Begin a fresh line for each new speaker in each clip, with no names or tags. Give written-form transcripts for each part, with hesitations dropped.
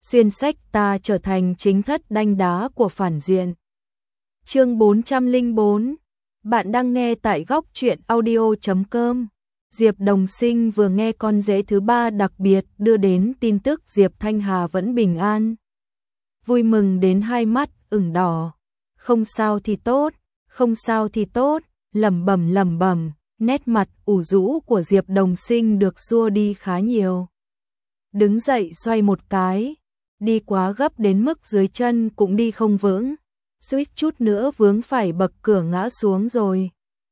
xuyên sách ta trở thành chính thất đanh đá của phản diện. Chương 404. Bạn đang nghe tại góc truyện audio.com. Diệp Đồng Sinh vừa nghe con rể thứ ba đặc biệt đưa đến tin tức Diệp Thanh Hà vẫn bình an. Vui mừng đến hai mắt ửng đỏ. Không sao thì tốt, không sao thì tốt, lẩm bẩm, nét mặt ủ rũ của Diệp Đồng Sinh được xua đi khá nhiều. Đứng dậy xoay một cái, đi quá gấp đến mức dưới chân cũng đi không vững, suýt chút nữa vướng phải bậc cửa ngã xuống rồi.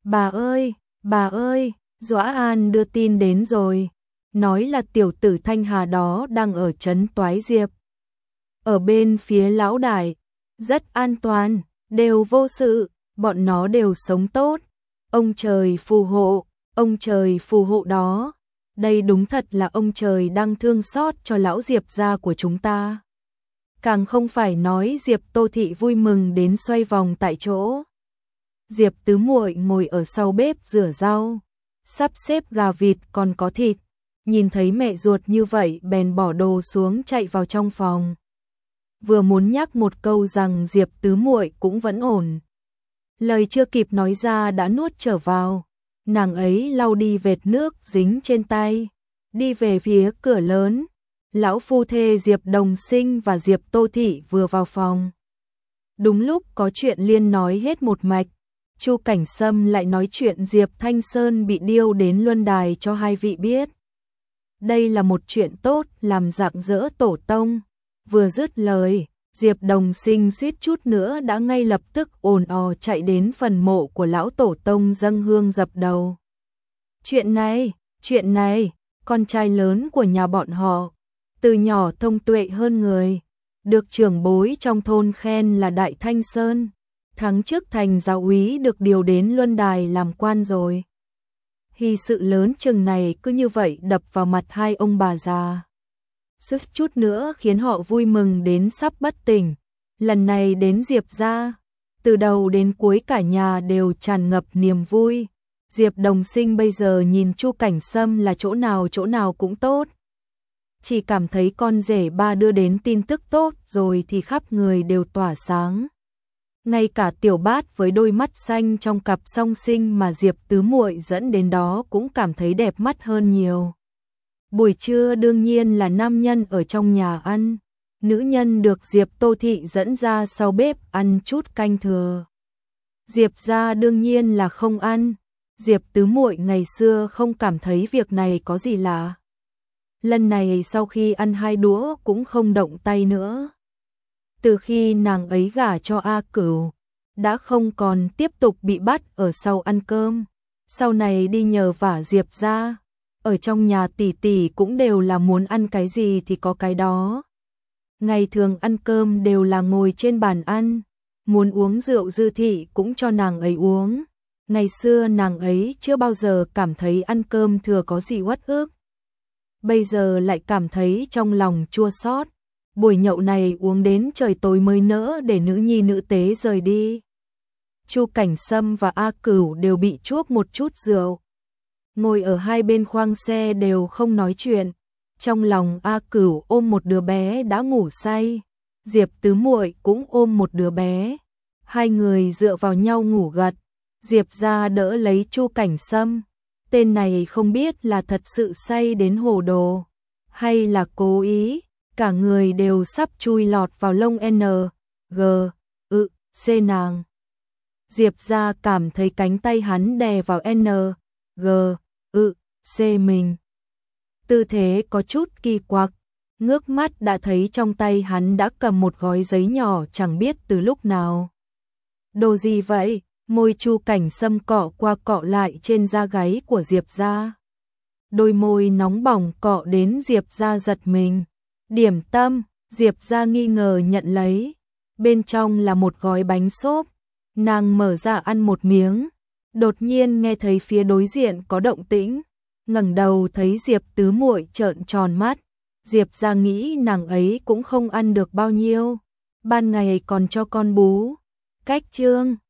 Bà ơi, Dõa An đưa tin đến rồi, nói là tiểu tử Thanh Hà đó đang ở trấn Toái Diệp. Ở bên phía lão đại, rất an toàn, đều vô sự, bọn nó đều sống tốt. Ông trời phù hộ đó. Đây đúng thật là ông trời đang thương xót cho lão Diệp gia của chúng ta. Càng không phải nói Diệp Tô Thị vui mừng đến xoay vòng tại chỗ. Diệp tứ muội ngồi ở sau bếp rửa rau, sắp xếp gà vịt còn có thịt, nhìn thấy mẹ ruột như vậy bèn bỏ đồ xuống chạy vào trong phòng. Vừa muốn nhắc một câu rằng Diệp tứ muội cũng vẫn ổn, lời chưa kịp nói ra đã nuốt trở vào. Nàng ấy lau đi vệt nước dính trên tay, đi về phía cửa lớn. Lão phu thê Diệp Đồng Sinh và Diệp Tô Thị vừa vào phòng. Đúng lúc có chuyện liên nói hết một mạch, Chu Cảnh Sâm lại nói chuyện Diệp Thanh Sơn bị điêu đến luân đài cho hai vị biết. Đây là một chuyện tốt làm rạng rỡ tổ tông. Vừa dứt lời, Diệp Đồng Sinh suýt chút nữa đã ngay lập tức ồn ào chạy đến phần mộ của lão tổ tông dâng hương dập đầu. Chuyện này, con trai lớn của nhà bọn họ, từ nhỏ thông tuệ hơn người, được trưởng bối trong thôn khen là Đại Thanh Sơn, tháng trước thành giáo úy được điều đến luân đài làm quan rồi. Hy sự lớn chừng này cứ như vậy đập vào mặt hai ông bà già, suýt chút nữa khiến họ vui mừng đến sắp bất tỉnh. Lần này đến Diệp gia, từ đầu đến cuối cả nhà đều tràn ngập niềm vui. Diệp Đồng Sinh bây giờ nhìn Chu Cảnh Sâm là chỗ nào cũng tốt. Chỉ cảm thấy con rể ba đưa đến tin tức tốt rồi thì khắp người đều tỏa sáng. Ngay cả Tiểu Bát với đôi mắt xanh trong cặp song sinh mà Diệp tứ muội dẫn đến đó cũng cảm thấy đẹp mắt hơn nhiều. Buổi trưa đương nhiên là nam nhân ở trong nhà ăn, nữ nhân được Diệp Tô Thị dẫn ra sau bếp ăn chút canh thừa. Diệp gia đương nhiên là không ăn, Diệp tứ muội ngày xưa không cảm thấy việc này có gì lạ. Lần này sau khi ăn hai đũa cũng không động tay nữa. Từ khi nàng ấy gả cho A Cửu, đã không còn tiếp tục bị bắt ở sau ăn cơm, sau này đi nhờ vả Diệp gia. Ở trong nhà tỷ tỷ cũng đều là muốn ăn cái gì thì có cái đó. Ngày thường ăn cơm đều là ngồi trên bàn ăn, muốn uống rượu Dư Thị cũng cho nàng ấy uống. Ngày xưa nàng ấy chưa bao giờ cảm thấy ăn cơm thừa có gì uất ức. Bây giờ lại cảm thấy trong lòng chua xót. Buổi nhậu này uống đến trời tối mới nỡ để nữ nhi nữ tế rời đi. Chu Cảnh Sâm và A Cửu đều bị chuốc một chút rượu, ngồi ở hai bên khoang xe đều không nói chuyện. Trong lòng A Cửu ôm một đứa bé đã ngủ say, Diệp tứ muội cũng ôm một đứa bé. Hai người dựa vào nhau ngủ gật. Diệp gia đỡ lấy Chu Cảnh Sâm. Tên này không biết là thật sự say đến hồ đồ, hay là cố ý, cả người đều sắp chui lọt vào lông C nàng. Diệp gia cảm thấy cánh tay hắn đè vào C mình. Tư thế có chút kỳ quặc, ngước mắt đã thấy trong tay hắn đã cầm một gói giấy nhỏ chẳng biết từ lúc nào. Đồ gì vậy? Môi Chu Cảnh Sâm cọ qua cọ lại trên da gáy của Diệp gia. Đôi môi nóng bỏng cọ đến Diệp gia giật mình. Điểm tâm, Diệp gia nghi ngờ nhận lấy. Bên trong là một gói bánh xốp. Nàng mở ra ăn một miếng, đột nhiên nghe thấy phía đối diện có động tĩnh, ngẩng đầu thấy Diệp tứ muội trợn tròn mắt. Diệp gia nghĩ nàng ấy cũng không ăn được bao nhiêu, ban ngày còn cho con bú. Cách trương,